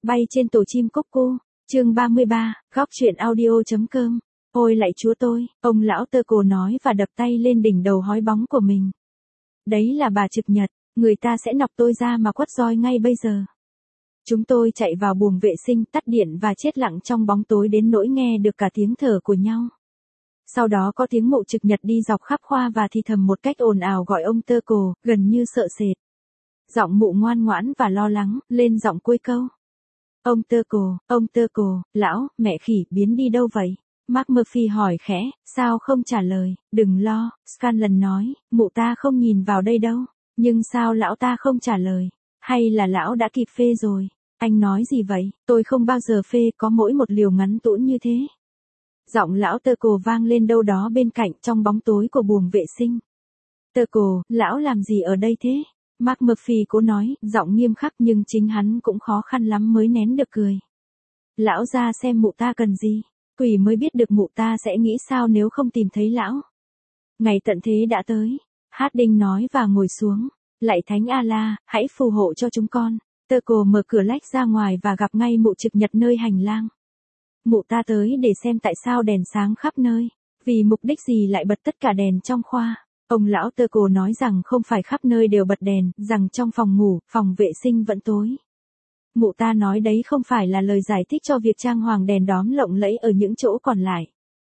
Bay trên tổ chim cúc cu, chương 33, góc truyện audio.com. Ôi lạy chúa tôi, ông lão tơ cổ nói và đập tay lên đỉnh đầu hói bóng của mình. Đấy là bà Trực Nhật, người ta sẽ nọc tôi ra mà quất roi ngay bây giờ. Chúng tôi chạy vào buồng vệ sinh, tắt điện và chết lặng trong bóng tối đến nỗi nghe được cả tiếng thở của nhau. Sau đó có tiếng Mụ Trực Nhật đi dọc khắp khoa và thì thầm một cách ồn ào gọi ông tơ cổ, gần như sợ sệt. Giọng Mụ ngoan ngoãn và lo lắng, lên giọng cuối câu. Ông tơ cổ, lão, mẹ khỉ biến đi đâu vậy? Mark Murphy hỏi khẽ, sao không trả lời, đừng lo, Scanlon nói, mụ ta không nhìn vào đây đâu, nhưng sao lão ta không trả lời, hay là lão đã kịp phê rồi, anh nói gì vậy, tôi không bao giờ phê, có mỗi một liều ngắn tũn như thế. Giọng lão tơ cổ vang lên đâu đó bên cạnh trong bóng tối của buồng vệ sinh. Tơ cổ, lão làm gì ở đây thế? Mark Murphy cố nói, giọng nghiêm khắc nhưng chính hắn cũng khó khăn lắm mới nén được cười. Lão ra xem mụ ta cần gì, quỷ mới biết được mụ ta sẽ nghĩ sao nếu không tìm thấy lão. Ngày tận thế đã tới, Harding nói và ngồi xuống, lạy Thánh Allah, hãy phù hộ cho chúng con. Tơ cổ mở cửa lách ra ngoài và gặp ngay Mụ Trực Nhật nơi hành lang. Mụ ta tới để xem tại sao đèn sáng khắp nơi, vì mục đích gì lại bật tất cả đèn trong khoa. Ông lão tơ cổ nói rằng không phải khắp nơi đều bật đèn, rằng trong phòng ngủ, phòng vệ sinh vẫn tối. Mụ ta nói đấy không phải là lời giải thích cho việc trang hoàng đèn đóm lộng lẫy ở những chỗ còn lại.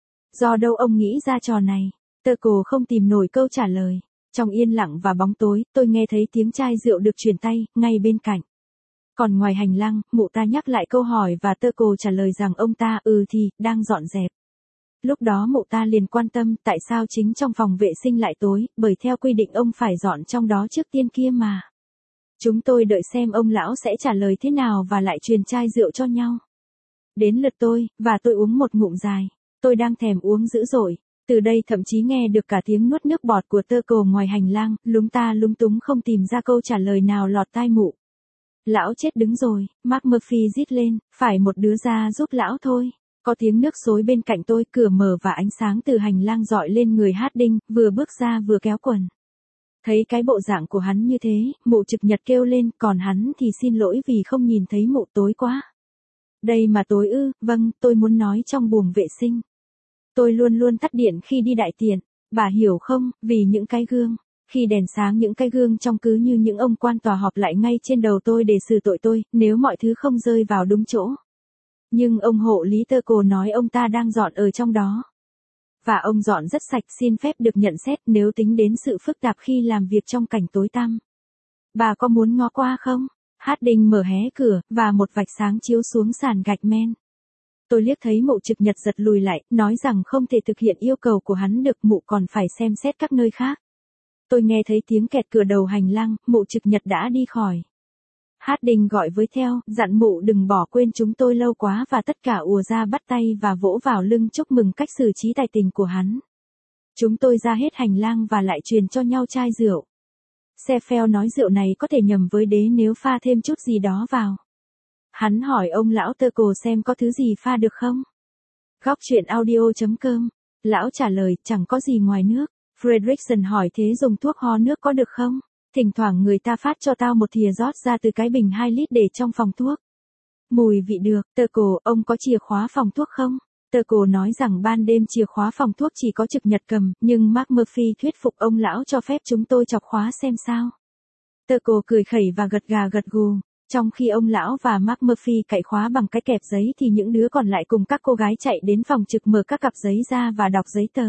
Do đâu ông nghĩ ra trò này? Tơ cổ không tìm nổi câu trả lời. Trong yên lặng và bóng tối, tôi nghe thấy tiếng chai rượu được chuyển tay, ngay bên cạnh. Còn ngoài hành lang, mụ ta nhắc lại câu hỏi và tơ cổ trả lời rằng ông ta, đang dọn dẹp. Lúc đó mụ ta liền quan tâm tại sao chính trong phòng vệ sinh lại tối, bởi theo quy định ông phải dọn trong đó trước tiên kia mà. Chúng tôi đợi xem ông lão sẽ trả lời thế nào và lại truyền chai rượu cho nhau. Đến lượt tôi, và tôi uống một ngụm dài. Tôi đang thèm uống dữ dội. Từ đây thậm chí nghe được cả tiếng nuốt nước bọt của tơ cổ ngoài hành lang, lúng ta lúng túng không tìm ra câu trả lời nào lọt tai mụ. Lão chết đứng rồi, Mark Murphy rít lên, phải một đứa ra giúp lão thôi. Có tiếng nước xối bên cạnh tôi, cửa mở và ánh sáng từ hành lang dọi lên người Harding, vừa bước ra vừa kéo quần. Thấy cái bộ dạng của hắn như thế, Mụ Trực Nhật kêu lên, còn hắn thì xin lỗi vì không nhìn thấy mụ tối quá. Đây mà tối ư, vâng, tôi muốn nói trong buồng vệ sinh. Tôi luôn luôn tắt điện khi đi đại tiện, bà hiểu không, vì những cái gương. Khi đèn sáng những cái gương trông cứ như những ông quan tòa họp lại ngay trên đầu tôi để xử tội tôi, nếu mọi thứ không rơi vào đúng chỗ. Nhưng ông hộ lý tơ cổ nói ông ta đang dọn ở trong đó. Và ông dọn rất sạch, xin phép được nhận xét nếu tính đến sự phức tạp khi làm việc trong cảnh tối tăm. Bà có muốn ngó qua không? Harding mở hé cửa, và một vạch sáng chiếu xuống sàn gạch men. Tôi liếc thấy Mụ Trực Nhật giật lùi lại, nói rằng không thể thực hiện yêu cầu của hắn được, mụ còn phải xem xét các nơi khác. Tôi nghe thấy tiếng kẹt cửa đầu hành lang, Mụ Trực Nhật đã đi khỏi. Harding gọi với theo, dặn mụ đừng bỏ quên chúng tôi lâu quá và tất cả ùa ra bắt tay và vỗ vào lưng chúc mừng cách xử trí tài tình của hắn. Chúng tôi ra hết hành lang và lại truyền cho nhau chai rượu. Sephel nói rượu này có thể nhầm với đế nếu pha thêm chút gì đó vào. Hắn hỏi ông lão tơ cổ xem có thứ gì pha được không. Góc truyện audio.com. Lão trả lời chẳng có gì ngoài nước. Fredrickson hỏi thế dùng thuốc ho nước có được không? Thỉnh thoảng người ta phát cho tao một thìa rót ra từ cái bình 2 lít để trong phòng thuốc. Mùi vị được, tơ cổ, ông có chìa khóa phòng thuốc không? Tơ cổ nói rằng ban đêm chìa khóa phòng thuốc chỉ có Trực Nhật cầm, nhưng Mark Murphy thuyết phục ông lão cho phép chúng tôi chọc khóa xem sao. Tơ cổ cười khẩy và gật gà gật gù. Trong khi ông lão và Mark Murphy cạy khóa bằng cái kẹp giấy thì những đứa còn lại cùng các cô gái chạy đến phòng trực mở các cặp giấy ra và đọc giấy tờ.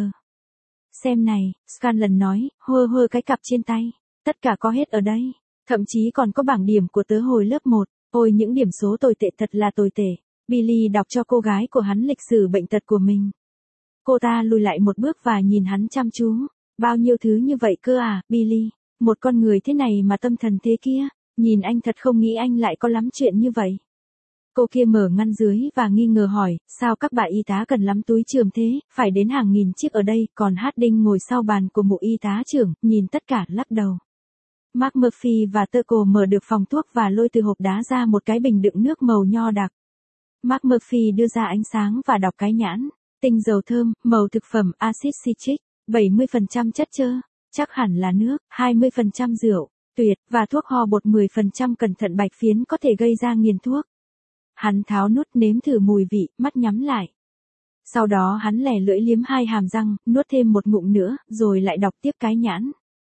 Xem này, Scanlon nói, hơ cái cặp trên tay. Tất cả có hết ở đây. Thậm chí còn có bảng điểm của tớ hồi lớp 1. Ôi những điểm số tồi tệ thật là tồi tệ. Billy đọc cho cô gái của hắn lịch sử bệnh tật của mình. Cô ta lùi lại một bước và nhìn hắn chăm chú. Bao nhiêu thứ như vậy cơ à, Billy. Một con người thế này mà tâm thần thế kia. Nhìn anh thật không nghĩ anh lại có lắm chuyện như vậy. Cô kia mở ngăn dưới và nghi ngờ hỏi, sao các bà y tá cần lắm túi chườm thế, phải đến hàng nghìn chiếc ở đây, còn Harding ngồi sau bàn của Mụ y tá trưởng, nhìn tất cả lắc đầu. Mark Murphy và tơ cổ mở được phòng thuốc và lôi từ hộp đá ra một cái bình đựng nước màu nho đặc. Mark Murphy đưa ra ánh sáng và đọc cái nhãn, tinh dầu thơm, màu thực phẩm, axit citric, 70% chất xơ, chắc hẳn là nước, 20% rượu, tuyệt, và thuốc ho bột 10% cẩn thận bạch phiến có thể gây ra nghiện thuốc. Hắn tháo nút nếm thử mùi vị, mắt nhắm lại. Sau đó hắn lè lưỡi liếm hai hàm răng, nuốt thêm một ngụm nữa, rồi lại đọc tiếp cái nhãn.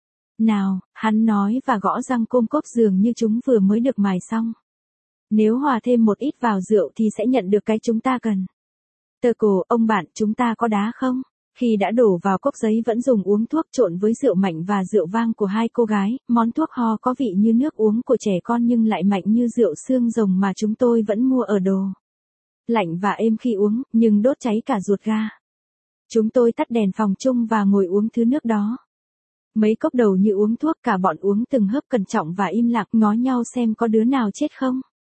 Nào, hắn nói và gõ răng côm cốp dường như chúng vừa mới được mài xong. Nếu hòa thêm một ít vào rượu thì sẽ nhận được cái chúng ta cần. Tơ cổ, ông bạn, chúng ta có đá không? Khi đã đổ vào cốc giấy vẫn dùng uống thuốc trộn với rượu mạnh và rượu vang của hai cô gái, món thuốc ho có vị như nước uống của trẻ con nhưng lại mạnh như rượu xương rồng mà chúng tôi vẫn mua ở đồ. Lạnh và êm khi uống, nhưng đốt cháy cả ruột ga. Chúng tôi tắt đèn phòng chung và ngồi uống thứ nước đó. Mấy cốc đầu như uống thuốc, cả bọn uống từng hớp cẩn trọng và im lặng ngó nhau xem có đứa nào chết không.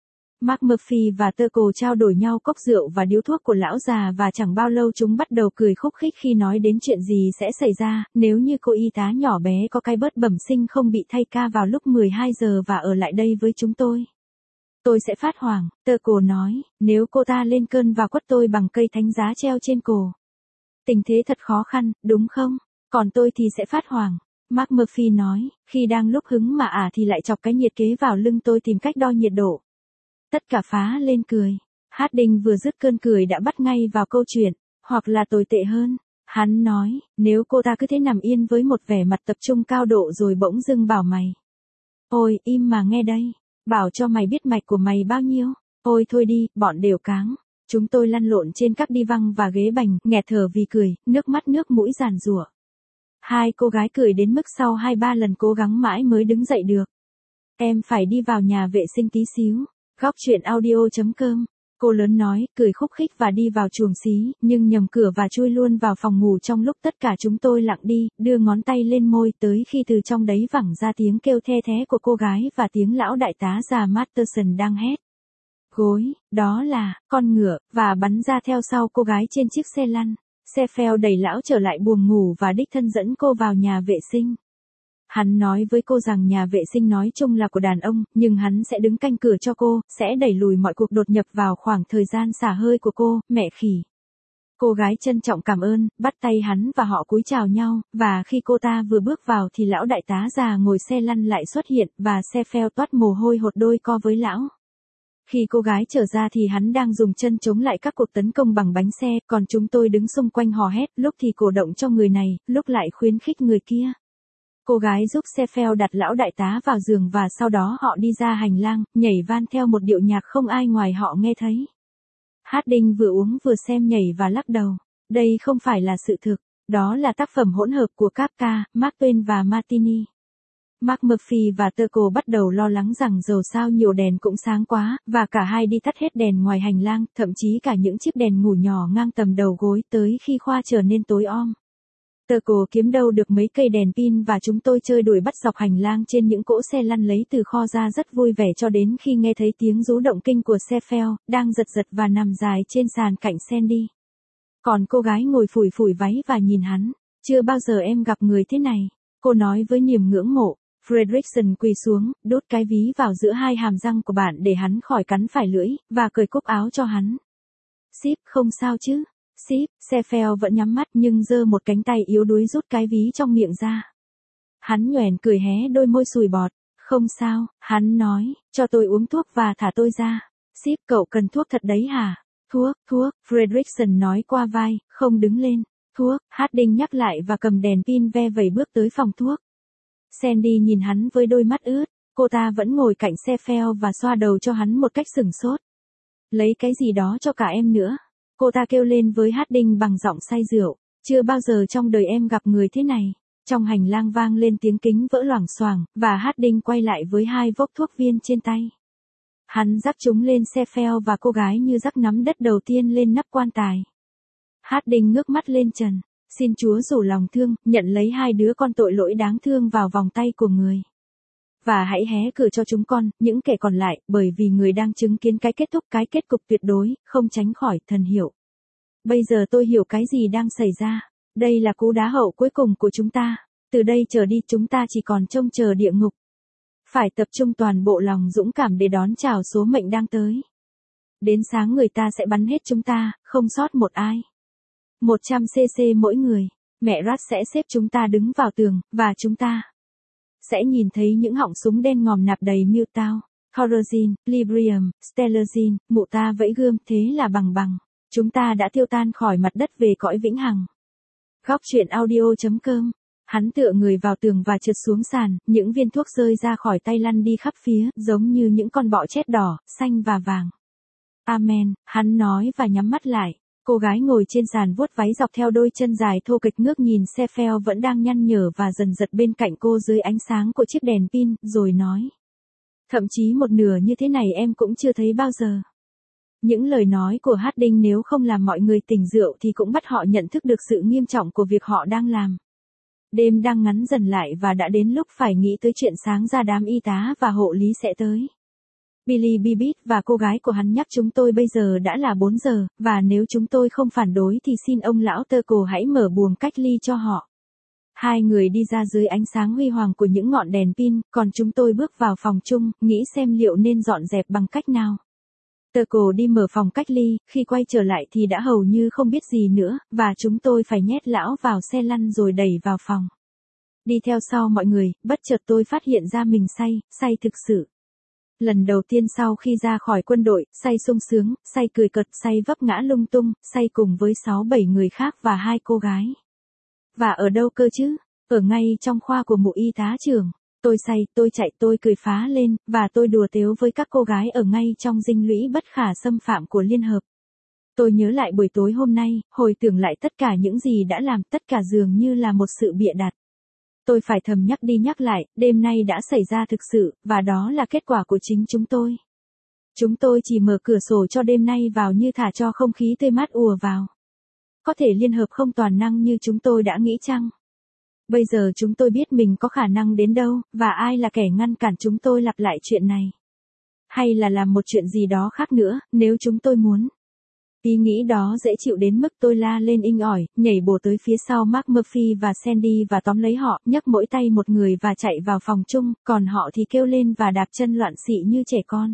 McMurphy và Tucker trao đổi nhau cốc rượu và điếu thuốc của lão già và chẳng bao lâu chúng bắt đầu cười khúc khích khi nói đến chuyện gì sẽ xảy ra nếu như cô y tá nhỏ bé có cái bớt bẩm sinh không bị thay ca vào lúc 12 giờ và ở lại đây với chúng tôi. Tôi sẽ phát hoảng, Tucker nói, nếu cô ta lên cơn và quất tôi bằng cây thánh giá treo trên cổ. Tình thế thật khó khăn, đúng không? Còn tôi thì sẽ phát hoảng. McMurphy nói, khi đang lúc hứng mà thì lại chọc cái nhiệt kế vào lưng tôi tìm cách đo nhiệt độ. Tất cả phá lên cười. Harding vừa dứt cơn cười đã bắt ngay vào câu chuyện, hoặc là tồi tệ hơn. Hắn nói, nếu cô ta cứ thế nằm yên với một vẻ mặt tập trung cao độ rồi bỗng dưng bảo mày. Ôi, im mà nghe đây. Bảo cho mày biết mạch của mày bao nhiêu. Ôi thôi đi, bọn đều cáng. Chúng tôi lăn lộn trên các đi văng và ghế bành, nghẹt thở vì cười, nước mắt nước mũi giàn giụa. Hai cô gái cười đến mức sau 2-3 lần cố gắng mãi mới đứng dậy được. Em phải đi vào nhà vệ sinh tí xíu. Góc chuyện audio.com. Cô lớn nói, cười khúc khích và đi vào chuồng xí, nhưng nhầm cửa và chui luôn vào phòng ngủ trong lúc tất cả chúng tôi lặng đi, đưa ngón tay lên môi tới khi từ trong đấy vẳng ra tiếng kêu the thé của cô gái và tiếng lão đại tá già Matterson đang hét. Gối, đó là, con ngựa, và bắn ra theo sau cô gái trên chiếc xe lăn. Xe phèo đẩy lão trở lại buồng ngủ và đích thân dẫn cô vào nhà vệ sinh. Hắn nói với cô rằng nhà vệ sinh nói chung là của đàn ông, nhưng hắn sẽ đứng canh cửa cho cô, sẽ đẩy lùi mọi cuộc đột nhập vào khoảng thời gian xả hơi của cô, mẹ khỉ. Cô gái trân trọng cảm ơn, bắt tay hắn và họ cúi chào nhau, và khi cô ta vừa bước vào thì lão đại tá già ngồi xe lăn lại xuất hiện, và xe phèo toát mồ hôi hột đôi co với lão. Khi cô gái trở ra thì hắn đang dùng chân chống lại các cuộc tấn công bằng bánh xe, còn chúng tôi đứng xung quanh hò hét, lúc thì cổ động cho người này, lúc lại khuyến khích người kia. Cô gái giúp xe phèo đặt lão đại tá vào giường và sau đó họ đi ra hành lang, nhảy van theo một điệu nhạc không ai ngoài họ nghe thấy. Harding vừa uống vừa xem nhảy và lắc đầu. Đây không phải là sự thực, đó là tác phẩm hỗn hợp của Kafka, Mark Twain và Martini. McMurphy và Tucker bắt đầu lo lắng rằng dầu sao nhiều đèn cũng sáng quá, và cả hai đi tắt hết đèn ngoài hành lang, thậm chí cả những chiếc đèn ngủ nhỏ ngang tầm đầu gối tới khi khoa trở nên tối om. Tucker kiếm đâu được mấy cây đèn pin và chúng tôi chơi đuổi bắt dọc hành lang trên những cỗ xe lăn lấy từ kho ra rất vui vẻ cho đến khi nghe thấy tiếng rú động kinh của xe phèo, đang giật giật và nằm dài trên sàn cạnh Sandy. Còn cô gái ngồi phủi phủi váy và nhìn hắn. Chưa bao giờ em gặp người thế này, cô nói với niềm ngưỡng mộ. Fredrickson quỳ xuống, đút cái ví vào giữa hai hàm răng của bạn để hắn khỏi cắn phải lưỡi, và cởi cúc áo cho hắn. Ship, không sao chứ? Ship, xe phèo vẫn nhắm mắt nhưng giơ một cánh tay yếu đuối rút cái ví trong miệng ra. Hắn nhoẻn cười hé đôi môi sùi bọt. Không sao, hắn nói, cho tôi uống thuốc và thả tôi ra. Ship, cậu cần thuốc thật đấy hả? Thuốc, Fredrickson nói qua vai, không đứng lên. Thuốc, Harding nhắc lại và cầm đèn pin ve vẩy bước tới phòng thuốc. Sandy nhìn hắn với đôi mắt ướt, cô ta vẫn ngồi cạnh xe phèo và xoa đầu cho hắn một cách sửng sốt. Lấy cái gì đó cho cả em nữa. Cô ta kêu lên với Harding bằng giọng say rượu, chưa bao giờ trong đời em gặp người thế này. Trong hành lang vang lên tiếng kính vỡ loảng xoảng, và Harding quay lại với hai vốc thuốc viên trên tay. Hắn rắc chúng lên xe phèo và cô gái như rắc nắm đất đầu tiên lên nắp quan tài. Harding ngước mắt lên trần. Xin Chúa rủ lòng thương, nhận lấy hai đứa con tội lỗi đáng thương vào vòng tay của người. Và hãy hé cửa cho chúng con, những kẻ còn lại, bởi vì người đang chứng kiến cái kết thúc, cái kết cục tuyệt đối, không tránh khỏi, thần hiểu. Bây giờ tôi hiểu cái gì đang xảy ra. Đây là cú đá hậu cuối cùng của chúng ta. Từ đây trở đi chúng ta chỉ còn trông chờ địa ngục. Phải tập trung toàn bộ lòng dũng cảm để đón chào số mệnh đang tới. Đến sáng người ta sẽ bắn hết chúng ta, không sót một ai. 100cc mỗi người, mẹ Rat sẽ xếp chúng ta đứng vào tường, và chúng ta sẽ nhìn thấy những họng súng đen ngòm nạp đầy Mewtown. Corazine, Librium, Stellazine, mụ ta vẫy gươm, thế là bằng. Chúng ta đã tiêu tan khỏi mặt đất về cõi vĩnh hằng. Góc truyện audio.com. Hắn tựa người vào tường và trượt xuống sàn, những viên thuốc rơi ra khỏi tay lăn đi khắp phía, giống như những con bọ chét đỏ, xanh và vàng. Amen, hắn nói và nhắm mắt lại. Cô gái ngồi trên sàn vuốt váy dọc theo đôi chân dài thô kệch ngước nhìn Sephel vẫn đang nhăn nhở và dần giật bên cạnh cô dưới ánh sáng của chiếc đèn pin, rồi nói. Thậm chí một nửa như thế này em cũng chưa thấy bao giờ. Những lời nói của Harding nếu không làm mọi người tỉnh rượu thì cũng bắt họ nhận thức được sự nghiêm trọng của việc họ đang làm. Đêm đang ngắn dần lại và đã đến lúc phải nghĩ tới chuyện sáng ra đám y tá và hộ lý sẽ tới. Billy Bibbit và cô gái của hắn nhắc chúng tôi bây giờ đã là 4 giờ, và nếu chúng tôi không phản đối thì xin ông lão Turkle hãy mở buồng cách ly cho họ. Hai người đi ra dưới ánh sáng huy hoàng của những ngọn đèn pin, còn chúng tôi bước vào phòng chung, nghĩ xem liệu nên dọn dẹp bằng cách nào. Turkle đi mở phòng cách ly, khi quay trở lại thì đã hầu như không biết gì nữa, và chúng tôi phải nhét lão vào xe lăn rồi đẩy vào phòng. Đi theo sau mọi người, bất chợt tôi phát hiện ra mình say thực sự. Lần đầu tiên sau khi ra khỏi quân đội, say sung sướng, say cười cợt, say vấp ngã lung tung, say cùng với 6-7 người khác và 2 cô gái. Và ở đâu cơ chứ? Ở ngay trong khoa của mụ y tá trưởng. Tôi say, tôi chạy, tôi cười phá lên, và tôi đùa tếu với các cô gái ở ngay trong dinh lũy bất khả xâm phạm của Liên Hợp. Tôi nhớ lại buổi tối hôm nay, hồi tưởng lại tất cả những gì đã làm, tất cả dường như là một sự bịa đặt. Tôi phải thầm nhắc đi nhắc lại, đêm nay đã xảy ra thực sự, và đó là kết quả của chính chúng tôi. Chúng tôi chỉ mở cửa sổ cho đêm nay vào như thả cho không khí tươi mát ùa vào. Có thể Liên Hợp không toàn năng như chúng tôi đã nghĩ chăng? Bây giờ chúng tôi biết mình có khả năng đến đâu, và ai là kẻ ngăn cản chúng tôi lặp lại chuyện này. Hay là làm một chuyện gì đó khác nữa, nếu chúng tôi muốn. Ý nghĩ đó dễ chịu đến mức tôi la lên inh ỏi, nhảy bổ tới phía sau Mark Murphy và Sandy và tóm lấy họ, nhấc mỗi tay một người và chạy vào phòng chung, còn họ thì kêu lên và đạp chân loạn xị như trẻ con.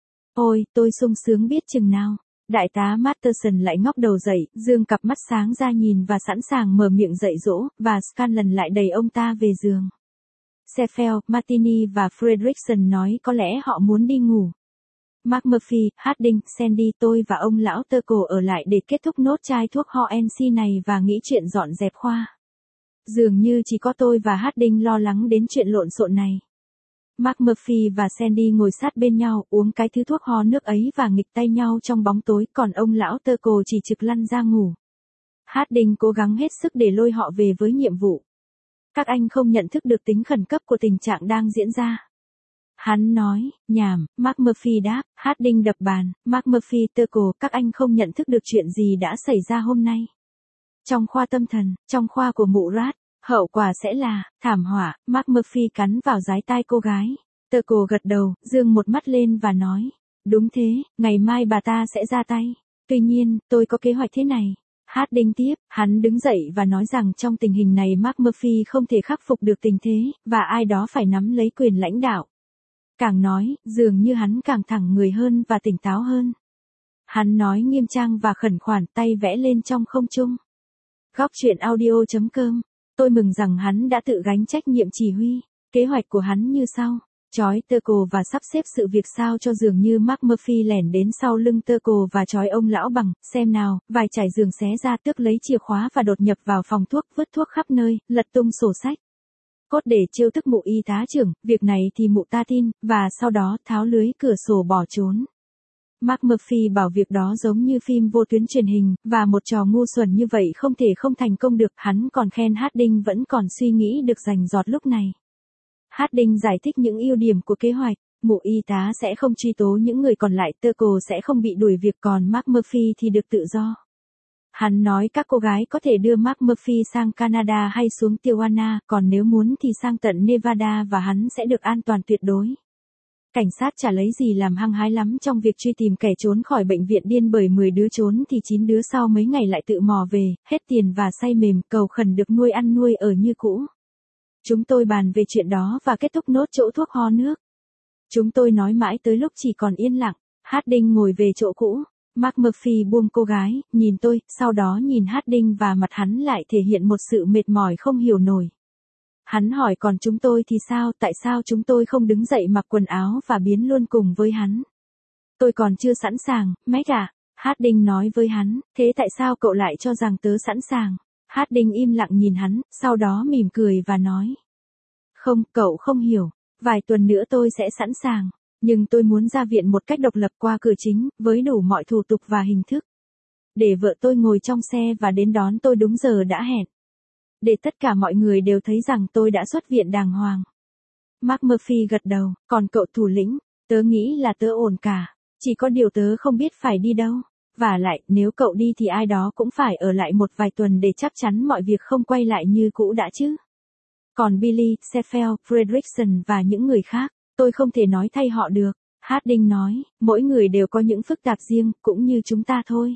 Ôi, tôi sung sướng biết chừng nào. Đại tá Matterson lại ngóc đầu dậy, dương cặp mắt sáng ra nhìn và sẵn sàng mở miệng dạy dỗ, và Scanlon lại đẩy ông ta về giường. Sephel, Martini và Fredrickson nói có lẽ họ muốn đi ngủ. Mark Murphy, Harding, Sandy, tôi và ông lão Turkle ở lại để kết thúc nốt chai thuốc ho NC này và nghĩ chuyện dọn dẹp khoa. Dường như chỉ có tôi và Harding lo lắng đến chuyện lộn xộn này. Mark Murphy và Sandy ngồi sát bên nhau, uống cái thứ thuốc ho nước ấy và nghịch tay nhau trong bóng tối, còn ông lão Turkle chỉ trực lăn ra ngủ. Harding cố gắng hết sức để lôi họ về với nhiệm vụ. Các anh không nhận thức được tính khẩn cấp của tình trạng đang diễn ra. Hắn nói, nhảm, Mark Murphy đáp, Harding đập bàn, Mark Murphy Turkle, các anh không nhận thức được chuyện gì đã xảy ra hôm nay. Trong khoa tâm thần, trong khoa của mụ Rat, hậu quả sẽ là, thảm họa, Mark Murphy cắn vào dái tai cô gái. Turkle gật đầu, dương một mắt lên và nói, đúng thế, ngày mai bà ta sẽ ra tay. Tuy nhiên, tôi có kế hoạch thế này. Harding tiếp, hắn đứng dậy và nói rằng trong tình hình này Mark Murphy không thể khắc phục được tình thế, và ai đó phải nắm lấy quyền lãnh đạo. Càng nói, dường như hắn càng thẳng người hơn và tỉnh táo hơn. Hắn nói nghiêm trang và khẩn khoản, tay vẽ lên trong không trung. Góc truyện audio.com. Tôi mừng rằng hắn đã tự gánh trách nhiệm chỉ huy. Kế hoạch của hắn như sau. Trói Turkle và sắp xếp sự việc sao cho dường như Mark Murphy lẻn đến sau lưng Turkle và trói ông lão bằng, xem nào, vài trải giường xé ra, tước lấy chìa khóa và đột nhập vào phòng thuốc, vứt thuốc khắp nơi, lật tung sổ sách. Cốt để trêu tức mụ y tá trưởng, việc này thì mụ ta tin, và sau đó tháo lưới cửa sổ bỏ trốn. Mark Murphy bảo việc đó giống như phim vô tuyến truyền hình, và một trò ngu xuẩn như vậy không thể không thành công được, hắn còn khen Harding vẫn còn suy nghĩ được rành rọt lúc này. Harding giải thích những ưu điểm của kế hoạch, mụ y tá sẽ không truy tố những người còn lại, Turkle sẽ không bị đuổi việc, còn Mark Murphy thì được tự do. Hắn nói các cô gái có thể đưa Mark Murphy sang Canada hay xuống Tijuana, còn nếu muốn thì sang tận Nevada và hắn sẽ được an toàn tuyệt đối. Cảnh sát chả lấy gì làm hăng hái lắm trong việc truy tìm kẻ trốn khỏi bệnh viện điên, bởi 10 đứa trốn thì 9 đứa sau mấy ngày lại tự mò về, hết tiền và say mềm, cầu khẩn được nuôi ăn nuôi ở như cũ. Chúng tôi bàn về chuyện đó và kết thúc nốt chỗ thuốc ho nước. Chúng tôi nói mãi tới lúc chỉ còn yên lặng. Harding ngồi về chỗ cũ. Mark Murphy buông cô gái, nhìn tôi, sau đó nhìn Harding và mặt hắn lại thể hiện một sự mệt mỏi không hiểu nổi. Hắn hỏi còn chúng tôi thì sao, tại sao chúng tôi không đứng dậy mặc quần áo và biến luôn cùng với hắn? Tôi còn chưa sẵn sàng, Mac à. Harding nói với hắn, thế tại sao cậu lại cho rằng tớ sẵn sàng? Harding im lặng nhìn hắn, sau đó mỉm cười và nói. Không, cậu không hiểu. Vài tuần nữa tôi sẽ sẵn sàng. Nhưng tôi muốn ra viện một cách độc lập qua cửa chính, với đủ mọi thủ tục và hình thức. Để vợ tôi ngồi trong xe và đến đón tôi đúng giờ đã hẹn. Để tất cả mọi người đều thấy rằng tôi đã xuất viện đàng hoàng. Mark Murphy gật đầu, còn cậu thủ lĩnh, tớ nghĩ là tớ ổn cả. Chỉ có điều tớ không biết phải đi đâu. Vả lại, nếu cậu đi thì ai đó cũng phải ở lại một vài tuần để chắc chắn mọi việc không quay lại như cũ đã chứ. Còn Billy, Sheffield, Fredrickson và những người khác, tôi không thể nói thay họ được. Harding nói, mỗi người đều có những phức tạp riêng, cũng như chúng ta thôi.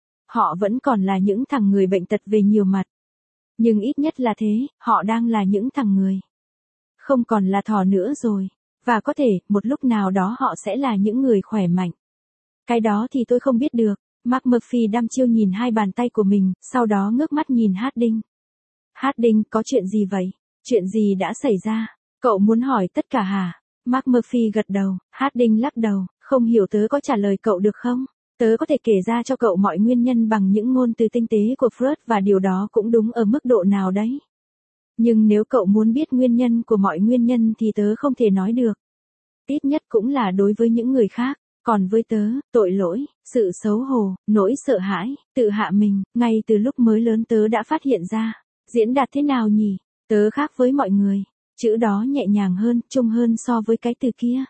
Họ vẫn còn là những thằng người bệnh tật về nhiều mặt. Nhưng ít nhất là thế, họ đang là những thằng người. Không còn là thỏ nữa rồi. Và có thể, một lúc nào đó họ sẽ là những người khỏe mạnh. Cái đó thì tôi không biết được. Mark Murphy đăm chiêu nhìn hai bàn tay của mình, sau đó ngước mắt nhìn Harding. Harding, có chuyện gì vậy? Chuyện gì đã xảy ra? Cậu muốn hỏi tất cả hả? Mark Murphy gật đầu, Harding lắc đầu, không hiểu tớ có trả lời cậu được không? Tớ có thể kể ra cho cậu mọi nguyên nhân bằng những ngôn từ tinh tế của Freud và điều đó cũng đúng ở mức độ nào đấy. Nhưng nếu cậu muốn biết nguyên nhân của mọi nguyên nhân thì tớ không thể nói được. Ít nhất cũng là đối với những người khác. Còn với tớ, tội lỗi, sự xấu hổ, nỗi sợ hãi, tự hạ mình, ngay từ lúc mới lớn tớ đã phát hiện ra. Diễn đạt thế nào nhỉ? Tớ khác với mọi người. Chữ đó nhẹ nhàng hơn, trung hơn so với cái từ kia.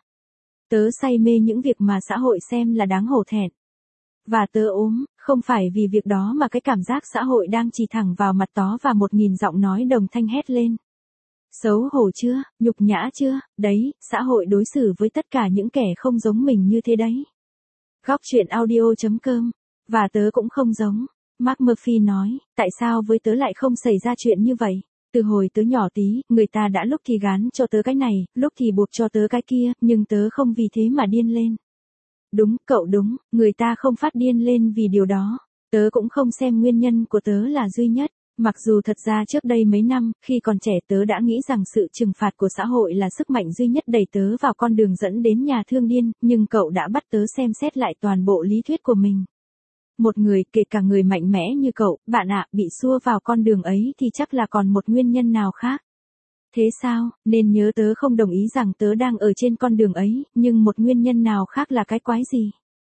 Tớ say mê những việc mà xã hội xem là đáng hổ thẹn. Và tớ ốm, không phải vì việc đó mà cái cảm giác xã hội đang chỉ thẳng vào mặt tó và 1000 giọng nói đồng thanh hét lên. Xấu hổ chưa, nhục nhã chưa, đấy, xã hội đối xử với tất cả những kẻ không giống mình như thế đấy. Góc chuyện audio.com, và tớ cũng không giống. Mark Murphy nói, tại sao với tớ lại không xảy ra chuyện như vậy? Từ hồi tớ nhỏ tí, người ta đã lúc thì gán cho tớ cái này, lúc thì buộc cho tớ cái kia, nhưng tớ không vì thế mà điên lên. Đúng, cậu đúng, người ta không phát điên lên vì điều đó. Tớ cũng không xem nguyên nhân của tớ là duy nhất. Mặc dù thật ra trước đây mấy năm, khi còn trẻ tớ đã nghĩ rằng sự trừng phạt của xã hội là sức mạnh duy nhất đẩy tớ vào con đường dẫn đến nhà thương điên, nhưng cậu đã bắt tớ xem xét lại toàn bộ lý thuyết của mình. Một người, kể cả người mạnh mẽ như cậu, bạn ạ, bị xua vào con đường ấy thì chắc là còn một nguyên nhân nào khác. Thế sao, nên nhớ tớ không đồng ý rằng tớ đang ở trên con đường ấy, nhưng một nguyên nhân nào khác là cái quái gì?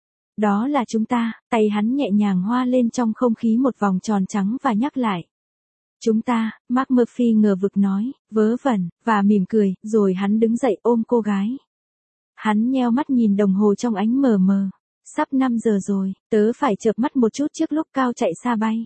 Đó là chúng ta, tay hắn nhẹ nhàng hoa lên trong không khí một vòng tròn trắng và nhắc lại. Chúng ta, Mark Murphy ngờ vực nói, vớ vẩn, và mỉm cười, rồi hắn đứng dậy ôm cô gái. Hắn nheo mắt nhìn đồng hồ trong ánh mờ mờ. Sắp 5 giờ rồi, tớ phải chợp mắt một chút trước lúc cao chạy xa bay.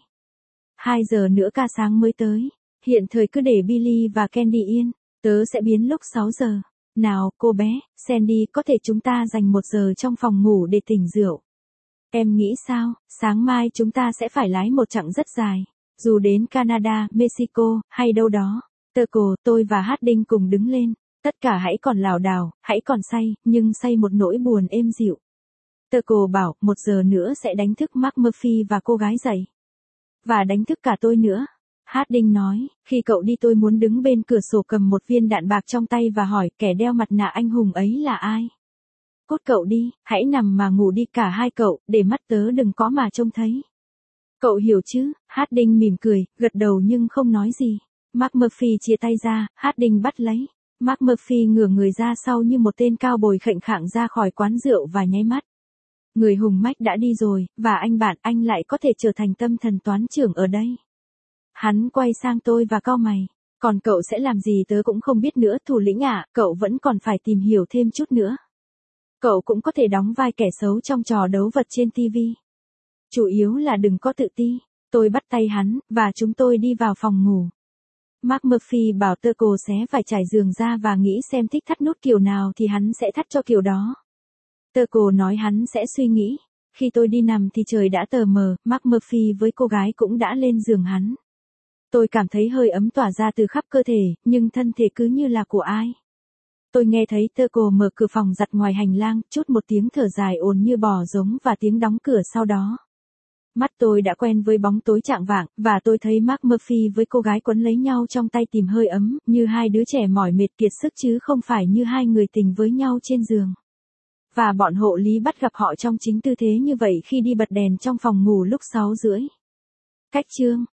2 giờ nữa ca sáng mới tới. Hiện thời cứ để Billy và Candy yên, tớ sẽ biến lúc 6 giờ. Nào, cô bé, Sandy, có thể chúng ta dành 1 giờ trong phòng ngủ để tỉnh rượu. Em nghĩ sao, sáng mai chúng ta sẽ phải lái một chặng rất dài. Dù đến Canada, Mexico, hay đâu đó. Turco, tôi và Harding cùng đứng lên. Tất cả hãy còn lảo đảo, hãy còn say, nhưng say một nỗi buồn êm dịu. Turco bảo, 1 giờ nữa sẽ đánh thức Mark Murphy và cô gái dậy. Và đánh thức cả tôi nữa. Harding nói, khi cậu đi tôi muốn đứng bên cửa sổ cầm một viên đạn bạc trong tay và hỏi kẻ đeo mặt nạ anh hùng ấy là ai. Cốt cậu đi, hãy nằm mà ngủ đi cả hai cậu, để mắt tớ đừng có mà trông thấy. Cậu hiểu chứ, Harding mỉm cười, gật đầu nhưng không nói gì. Mark Murphy chia tay ra, Harding bắt lấy. Mark Murphy ngửa người ra sau như một tên cao bồi khệnh khạng ra khỏi quán rượu và nháy mắt. Người hùng mách đã đi rồi, và anh lại có thể trở thành tâm thần toán trưởng ở đây. Hắn quay sang tôi và cau mày. Còn cậu sẽ làm gì tớ cũng không biết nữa, thủ lĩnh ạ, cậu vẫn còn phải tìm hiểu thêm chút nữa. Cậu cũng có thể đóng vai kẻ xấu trong trò đấu vật trên TV. Chủ yếu là đừng có tự ti. Tôi bắt tay hắn, và chúng tôi đi vào phòng ngủ. Mark Murphy bảo Turco xé vải trải giường ra và nghĩ xem thích thắt nút kiểu nào thì hắn sẽ thắt cho kiểu đó. Turco nói hắn sẽ suy nghĩ. Khi tôi đi nằm thì trời đã tờ mờ, Mark Murphy với cô gái cũng đã lên giường hắn. Tôi cảm thấy hơi ấm tỏa ra từ khắp cơ thể, nhưng thân thể cứ như là của ai. Tôi nghe thấy Turco mở cửa phòng giặt ngoài hành lang, chút một tiếng thở dài ồn như bò giống và tiếng đóng cửa sau đó. Mắt tôi đã quen với bóng tối chạng vạng, và tôi thấy Mark Murphy với cô gái quấn lấy nhau trong tay tìm hơi ấm, như hai đứa trẻ mỏi mệt kiệt sức chứ không phải như hai người tình với nhau trên giường. Và bọn hộ lý bắt gặp họ trong chính tư thế như vậy khi đi bật đèn trong phòng ngủ lúc 6 rưỡi. Khách chương.